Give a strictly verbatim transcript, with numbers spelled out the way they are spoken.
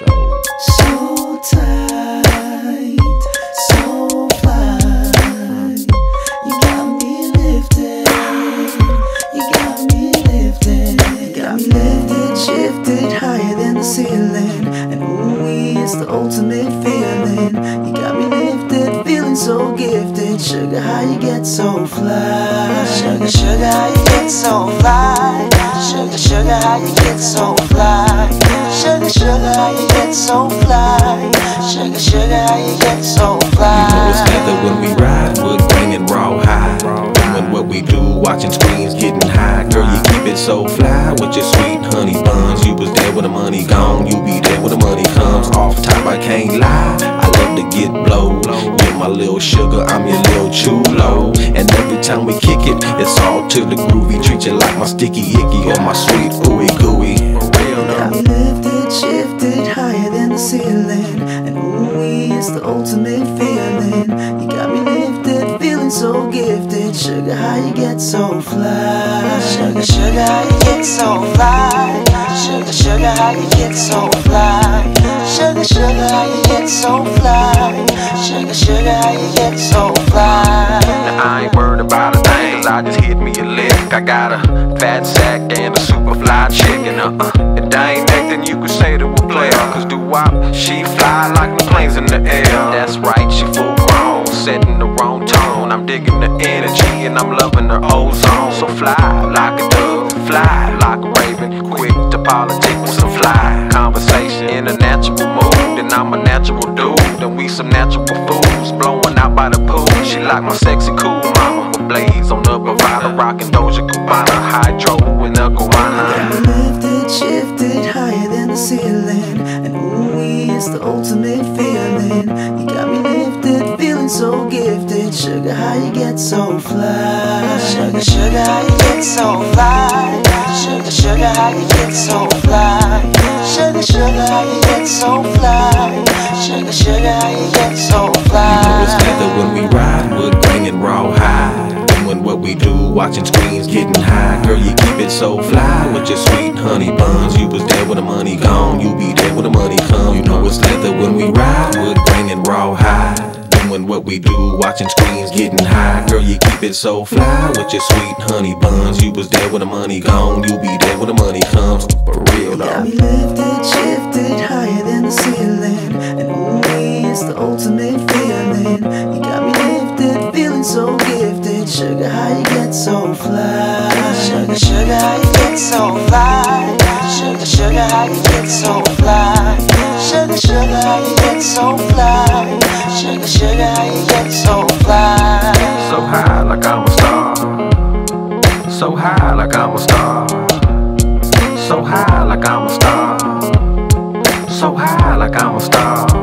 show. So tight, so fly. You got me lifted, you got me lifted, you got me lifted, shifted higher than the ceiling. And ooh, it's the ultimate feeling. You got me lifted, feeling so gifted. Sugar, how you get so fly? Sugar, sugar, how you get so fly? Sugar, sugar, how you get so fly? Sugar, sugar, how you get so fly? Sugar, sugar, how you get so fly? You know it's leather when we ride, wood grain and raw high. Doing what we do, watching screens, getting high. Girl, you keep it so fly with your sweet honey buns. You was there when the money gone, you be there when the money comes. Off top, I can't lie, I love to get blowed. You're my little sugar, I'm your little chulo. And every time we kick it, it's all to the groovy. Treat you like my sticky icky or my sweet ooey gooey. You got me lifted, shifted higher than the ceiling. And ooh, it's the ultimate feeling. You got me lifted, feeling so gifted. Sugar, how you get so fly? Sugar, sugar, how you get so fly? Sugar, sugar, how you get so fly? Sugar, sugar, how you get so fly? Sugar, sugar, how you get so fly? Now I ain't worried about a thing, cause I just hit me a lick. I got a fat sack and a super fly chicken, uh-uh. And I ain't acting, you could say to a player, cause doo-wop, she fly like the planes in the air. That's right, she full grown, setting the wrong tone. I'm digging the energy and I'm loving her ozone. So fly like a dove, fly like a raven, quick to politic with some fly conversation in a natural mood. And I'm a natural dude, and we some natural fools, blowing out by the pool. She like my sexy cool mama, with blaze on the Bravada, rockin' Doja Cubana, hydro in the guana. Lifted, shifted higher than the ceiling. And ooh, it's the ultimate feeling. You got me lifted, feeling so gifted. Sugar, how you get so fly? Sugar, sugar, how you get so fly? Sugar, sugar, how you get so fly? Sugar, sugar, how you get so fly? Sugar, sugar, how you get so fly? You know it's leather when we ride, wood grain and raw high. Doing what we do, watching screens, getting high. Girl, you keep it so fly with your sweet honey buns. You was there when the money gone, you be there when the money come. You know it's leather when we ride, wood grain and raw high. Doing what we do, watching screens, getting high. Girl, you keep it so fly with your sweet honey buns. You was there when the money gone, you be there when the money comes. For real though. Got me lifted, shifted higher than the ceiling. And ooh, it's the ultimate feeling. You got me lifted, feeling so gifted. Sugar, how you get so fly? Sugar, sugar, how you get so fly? Sugar, sugar, how you get so fly? Sugar, sugar, how you get so fly? Sugar, sugar, how you get so fly? So high like I'm a star. So high like I'm a star. So high like I'm a star. So high like I'm a star.